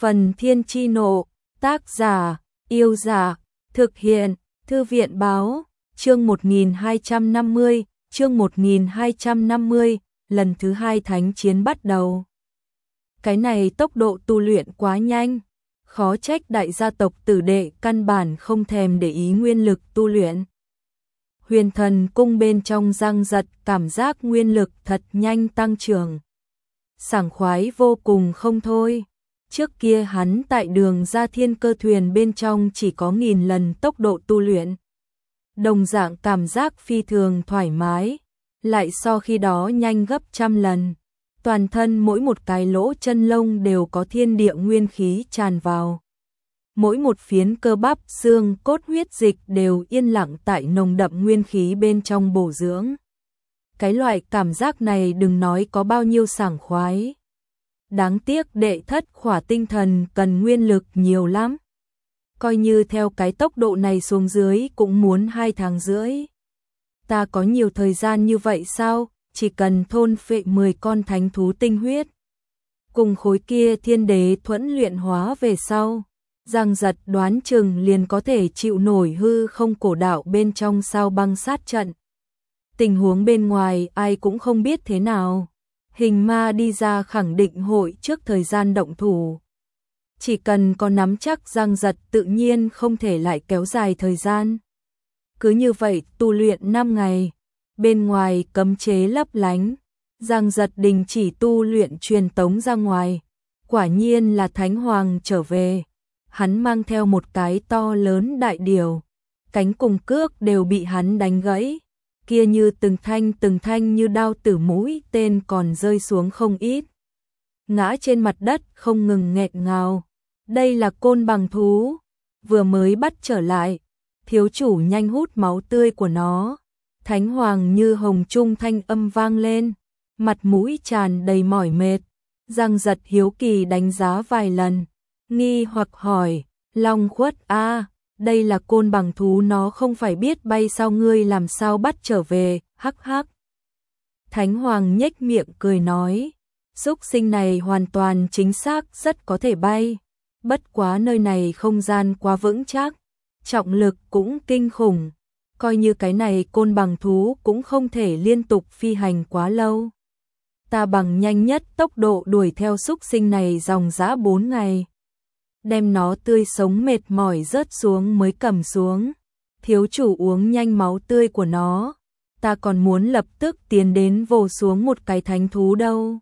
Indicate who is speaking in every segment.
Speaker 1: Phần Thiên Chi Nộ, tác giả, Yêu Giả, thực hiện, Thư viện Báo, chương 1250, chương 1250, lần thứ 2 thánh chiến bắt đầu. Cái này tốc độ tu luyện quá nhanh, khó trách đại gia tộc tử đệ căn bản không thèm để ý nguyên lực tu luyện. Huyền Thần Cung bên trong Giang Giật cảm giác nguyên lực thật nhanh tăng trưởng. Sảng khoái vô cùng không thôi. Trước kia hắn tại đường ra thiên cơ thuyền bên trong chỉ có 1000 lần tốc độ tu luyện. Đồng dạng cảm giác phi thường thoải mái, lại so khi đó nhanh gấp 100 lần. Toàn thân mỗi một cái lỗ chân lông đều có thiên địa nguyên khí tràn vào. Mỗi một phiến cơ bắp xương cốt huyết dịch đều yên lặng tại nồng đậm nguyên khí bên trong bổ dưỡng. Cái loại cảm giác này đừng nói có bao nhiêu sảng khoái. Đáng tiếc đệ thất khỏa tinh thần cần nguyên lực nhiều lắm. Coi như theo cái tốc độ này xuống dưới cũng muốn 2 tháng rưỡi. Ta có nhiều thời gian như vậy sao? Chỉ cần thôn phệ 10 con thánh thú tinh huyết. Cùng khối kia thiên đế thuẫn luyện hóa về sau. Giang Giật đoán chừng liền có thể chịu nổi hư không cổ đạo bên trong sao băng sát trận. Tình huống bên ngoài ai cũng không biết thế nào. Hình ma đi ra khẳng định hội trước thời gian động thủ. Chỉ cần có nắm chắc Giang Giật tự nhiên không thể lại kéo dài thời gian. Cứ như vậy tu luyện 5 ngày. Bên ngoài cấm chế lấp lánh. Giang Giật đình chỉ tu luyện truyền tống ra ngoài. Quả nhiên là Thánh Hoàng trở về. Hắn mang theo một cái to lớn đại điểu. Cánh cùng cước đều bị hắn đánh gãy. Kia như từng thanh như đao tử mũi tên còn rơi xuống không ít. Ngã trên mặt đất không ngừng nghẹn ngào. Đây là côn bằng thú. Vừa mới bắt trở lại. Thiếu chủ nhanh hút máu tươi của nó. Thánh Hoàng như hồng trung thanh âm vang lên. Mặt mũi tràn đầy mỏi mệt. Giang Giật hiếu kỳ đánh giá vài lần. Nghi hoặc hỏi. Long Khuất a, đây là côn bằng thú, nó không phải biết bay sao, ngươi làm sao bắt trở về, hắc hắc. Thánh Hoàng nhếch miệng cười nói, xúc sinh này hoàn toàn chính xác rất có thể bay, bất quá nơi này không gian quá vững chắc, trọng lực cũng kinh khủng, coi như cái này côn bằng thú cũng không thể liên tục phi hành quá lâu. Ta bằng nhanh nhất tốc độ đuổi theo xúc sinh này dòng dã 4 ngày. Đem nó tươi sống mệt mỏi rớt xuống mới cầm xuống. Thiếu chủ uống nhanh máu tươi của nó. Ta còn muốn lập tức tiến đến vồ xuống một cái thánh thú đâu.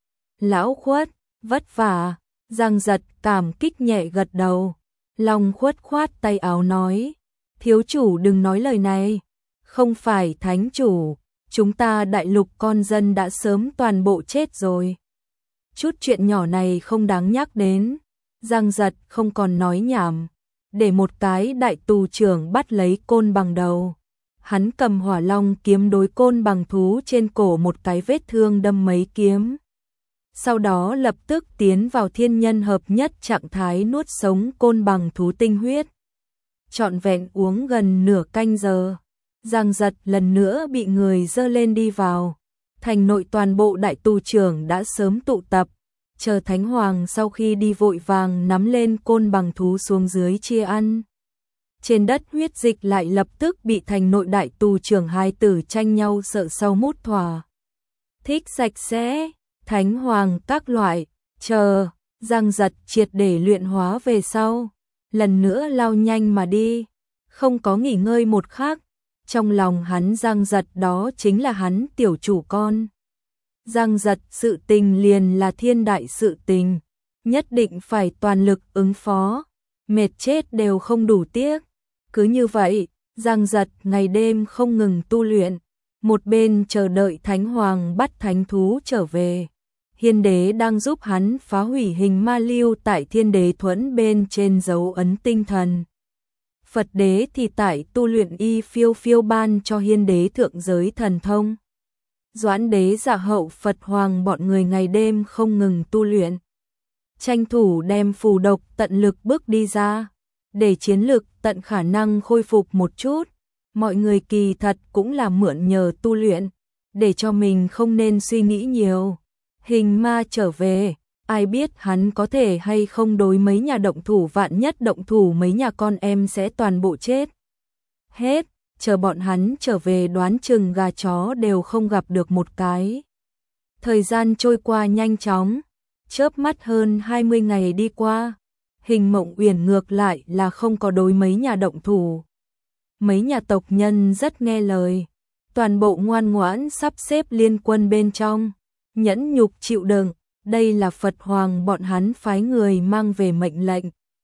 Speaker 1: Lão Khuất, vất vả. Giang Giật cảm kích nhẹ gật đầu. Long Khuất khoát tay áo nói. Thiếu chủ đừng nói lời này. Không phải thánh chủ. Chúng ta đại lục con dân đã sớm toàn bộ chết rồi. Chút chuyện nhỏ này không đáng nhắc đến. Giang Giật không còn nói nhảm, để một cái đại tù trưởng bắt lấy côn bằng đầu. Hắn cầm hỏa long kiếm đối côn bằng thú trên cổ một cái vết thương đâm mấy kiếm. Sau đó lập tức tiến vào thiên nhân hợp nhất trạng thái nuốt sống côn bằng thú tinh huyết. Trọn vẹn uống gần nửa canh giờ. Giang Giật lần nữa bị người dơ lên đi vào. Thành nội toàn bộ đại tù trưởng đã sớm tụ tập. Chờ Thánh Hoàng sau khi đi vội vàng nắm lên côn bằng thú xuống dưới chia ăn. Trên đất huyết dịch lại lập tức bị thành nội đại tù trưởng hai tử tranh nhau sợ sau mút thỏa. Thích sạch sẽ, Thánh Hoàng các loại, chờ, Giang Giật triệt để luyện hóa về sau. Lần nữa lao nhanh mà đi, không có nghỉ ngơi một khắc. Trong lòng hắn Giang Giật đó chính là hắn tiểu chủ con. Giang Giật sự tình liền là thiên đại sự tình, nhất định phải toàn lực ứng phó, mệt chết đều không đủ tiếc. Cứ như vậy, Giang Giật ngày đêm không ngừng tu luyện, một bên chờ đợi Thánh Hoàng bắt thánh thú trở về. Hiên đế đang giúp hắn phá hủy hình ma lưu tại thiên đế thuẫn bên trên dấu ấn tinh thần. Phật đế thì tại tu luyện y phiêu phiêu ban cho hiên đế thượng giới thần thông. Doãn đế dạ hậu Phật Hoàng bọn người ngày đêm không ngừng tu luyện. Tranh thủ đem phù độc tận lực bước đi ra, để chiến lực tận khả năng khôi phục một chút. Mọi người kỳ thật cũng là mượn nhờ tu luyện, để cho mình không nên suy nghĩ nhiều. Hình ma trở về, ai biết hắn có thể hay không đối mấy nhà động thủ, vạn nhất động thủ mấy nhà con em sẽ toàn bộ chết. Hết, chờ bọn hắn trở về đoán chừng gà chó đều không gặp được một cái. Thời gian trôi qua nhanh chóng, chớp mắt hơn 20 ngày đi qua, Hình Mộng Uyển ngược lại là không có đối mấy nhà động thủ. Mấy nhà tộc nhân rất nghe lời, toàn bộ ngoan ngoãn sắp xếp liên quân bên trong, nhẫn nhục chịu đựng, đây là Phật Hoàng bọn hắn phái người mang về mệnh lệnh.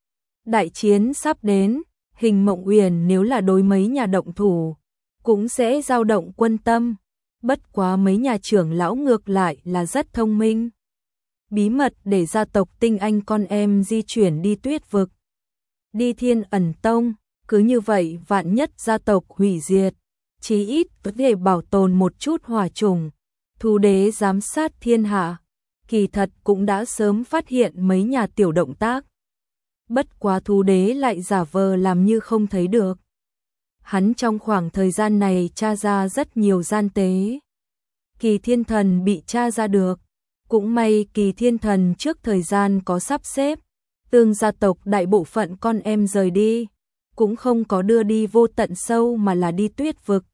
Speaker 1: Đại chiến sắp đến, Hình Mộng Uyển nếu là đối mấy nhà động thủ, cũng sẽ dao động quân tâm, bất quá mấy nhà trưởng lão ngược lại là rất thông minh. Bí mật để gia tộc tinh anh con em di chuyển đi Tuyết Vực, đi Thiên Ẩn Tông, cứ như vậy vạn nhất gia tộc hủy diệt, chí ít có thể bảo tồn một chút hỏa chủng. Thú đế giám sát thiên hạ, kỳ thật cũng đã sớm phát hiện mấy nhà tiểu động tác. Bất quá thú đế lại giả vờ làm như không thấy được. Hắn trong khoảng thời gian này tra ra rất nhiều gian tế. Kỳ Thiên Thần bị tra ra được. Cũng may Kỳ Thiên Thần trước thời gian có sắp xếp, tương gia tộc đại bộ phận con em rời đi, cũng không có đưa đi Vô Tận Sâu mà là đi Tuyết Vực.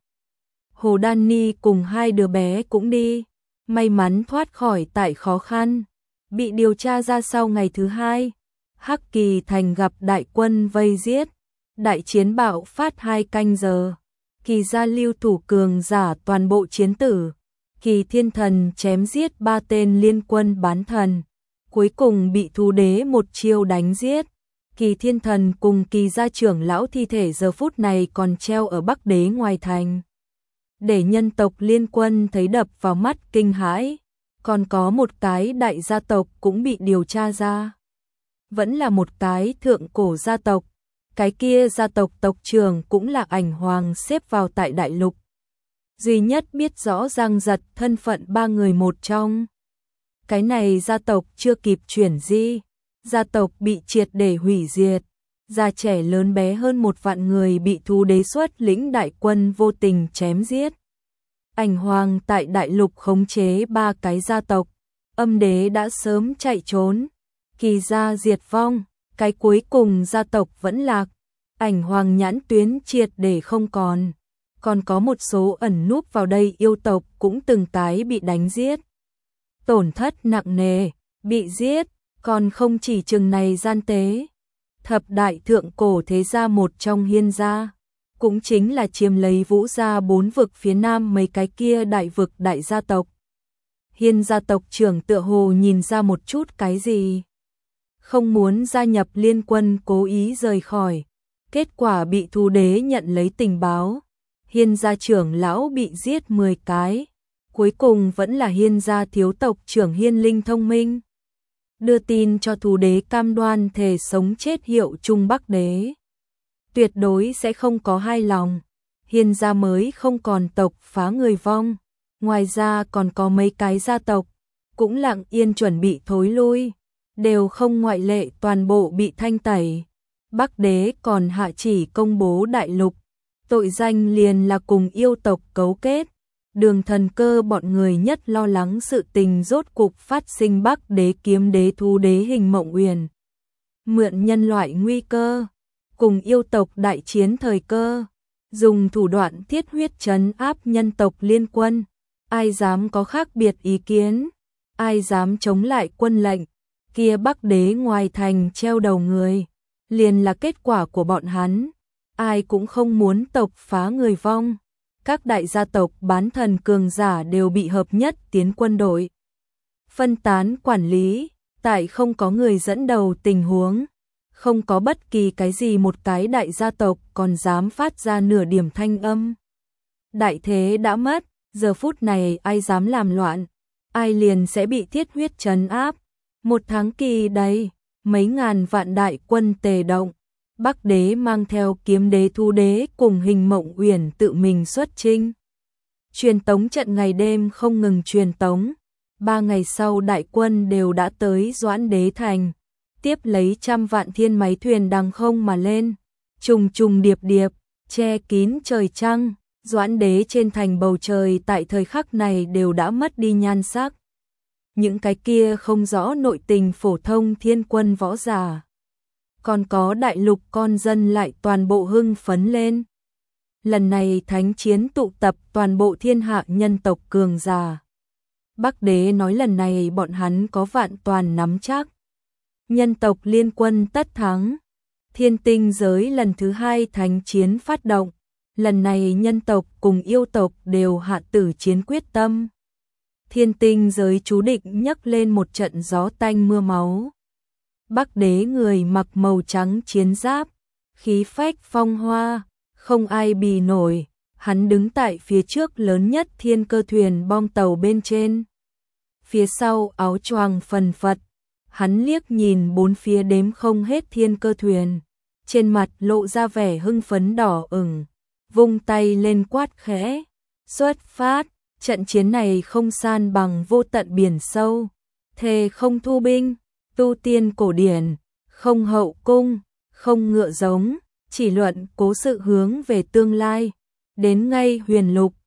Speaker 1: Hồ Đan Ni cùng hai đứa bé cũng đi, may mắn thoát khỏi tại khó khăn, bị điều tra ra sau ngày thứ hai. Hắc Kỳ Thành gặp đại quân vây giết, đại chiến bạo phát 2 canh giờ, Kỳ gia lưu thủ cường giả toàn bộ chiến tử. Kỳ Thiên Thần chém giết 3 tên liên quân bán thần, cuối cùng bị thú đế một chiêu đánh giết. Kỳ Thiên Thần cùng Kỳ gia trưởng lão thi thể giờ phút này còn treo ở Bắc Đế ngoài thành. Để nhân tộc liên quân thấy đập vào mắt kinh hãi, còn có một cái đại gia tộc cũng bị điều tra ra. Vẫn là một cái thượng cổ gia tộc, cái kia gia tộc tộc trưởng cũng là Ảnh Hoàng xếp vào tại đại lục. Duy nhất biết rõ Giang Giật thân phận 3 người một trong. Cái này gia tộc chưa kịp chuyển di, gia tộc bị triệt để hủy diệt, già trẻ lớn bé hơn 1 vạn người bị thú đế xuất lĩnh đại quân vô tình chém giết. Ảnh Hoàng tại đại lục khống chế 3 cái gia tộc, Âm Đế đã sớm chạy trốn, Kỳ gia diệt vong, cái cuối cùng gia tộc vẫn lạc, Ảnh Hoàng nhãn tuyến triệt để không còn. Còn có một số ẩn núp vào đây yêu tộc cũng từng cái bị đánh giết. Tổn thất nặng nề, bị giết, còn không chỉ chừng này gian tế. Thập đại thượng cổ thế gia một trong Hiên gia, cũng chính là chiếm lấy Vũ gia 4 vực phía nam mấy cái kia đại vực đại gia tộc. Hiên gia tộc trưởng tựa hồ nhìn ra một chút cái gì. Không muốn gia nhập liên quân cố ý rời khỏi, kết quả bị thú đế nhận lấy tình báo. Hiên gia trưởng lão bị giết 10 cái, cuối cùng vẫn là Hiên gia thiếu tộc trưởng Hiên Linh thông minh. Đưa tin cho thú đế cam đoan thề sống chết hiệu chung Bắc Đế. Tuyệt đối sẽ không có hai lòng, Hiên gia mới không còn tộc phá người vong. Ngoài ra còn có mấy cái gia tộc, cũng lặng yên chuẩn bị thối lui, đều không ngoại lệ toàn bộ bị thanh tẩy. Bắc Đế còn hạ chỉ công bố đại lục. Tội danh liền là cùng yêu tộc cấu kết. Đường Thần Cơ bọn người nhất lo lắng sự tình rốt cục phát sinh. Bắc Đế kiếm đế thú đế Hình Mộng Uyển mượn nhân loại nguy cơ, cùng yêu tộc đại chiến thời cơ, dùng thủ đoạn thiết huyết trấn áp nhân tộc liên quân. Ai dám có khác biệt ý kiến, ai dám chống lại quân lệnh, kia Bắc Đế ngoài thành treo đầu người, liền là kết quả của bọn hắn. Ai cũng không muốn tộc phá người vong. Các đại gia tộc bán thần cường giả đều bị hợp nhất tiến quân đội. Phân tán quản lý, tại không có người dẫn đầu tình huống, không có bất kỳ cái gì một cái đại gia tộc còn dám phát ra nửa điểm thanh âm. Đại thế đã mất, giờ phút này ai dám làm loạn, ai liền sẽ bị thiết huyết trấn áp. 1 tháng kỳ đây, mấy ngàn vạn đại quân tề động. Bắc Đế mang theo kiếm đế thú đế cùng Hình Mộng Uyển tự mình xuất chinh. Truyền tống trận ngày đêm không ngừng truyền tống. 3 ngày sau đại quân đều đã tới Doãn Đế Thành. Tiếp lấy trăm vạn thiên máy thuyền đằng không mà lên. Trùng trùng điệp điệp, che kín trời trăng. Doãn Đế trên thành bầu trời tại thời khắc này đều đã mất đi nhan sắc. những cái kia không rõ nội tình phổ thông thiên quân võ giả. Còn có đại lục con dân lại toàn bộ hưng phấn lên. Lần này thánh chiến tụ tập toàn bộ thiên hạ nhân tộc cường giả. Bắc Đế nói lần này bọn hắn có vạn toàn nắm chắc. Nhân tộc liên quân tất thắng. Thiên tinh giới lần thứ 2 thánh chiến phát động. Lần này nhân tộc cùng yêu tộc đều hạ tử chiến quyết tâm. Thiên tinh giới chú định nhấc lên một trận gió tanh mưa máu. Bắc Đế người mặc màu trắng chiến giáp, khí phách phong hoa, không ai bì nổi. Hắn đứng tại phía trước lớn nhất thiên cơ thuyền bong tàu bên trên. Phía sau áo choàng phần phật, hắn liếc nhìn bốn phía đếm không hết thiên cơ thuyền, trên mặt lộ ra vẻ hưng phấn đỏ ửng, vung tay lên quát khẽ, xuất phát, trận chiến này không san bằng vô tận biển sâu, thề không thu binh, tu tiên cổ điển, không hậu cung, không ngựa giống, chỉ luận cố sự hướng về tương lai, đến ngay huyền lục,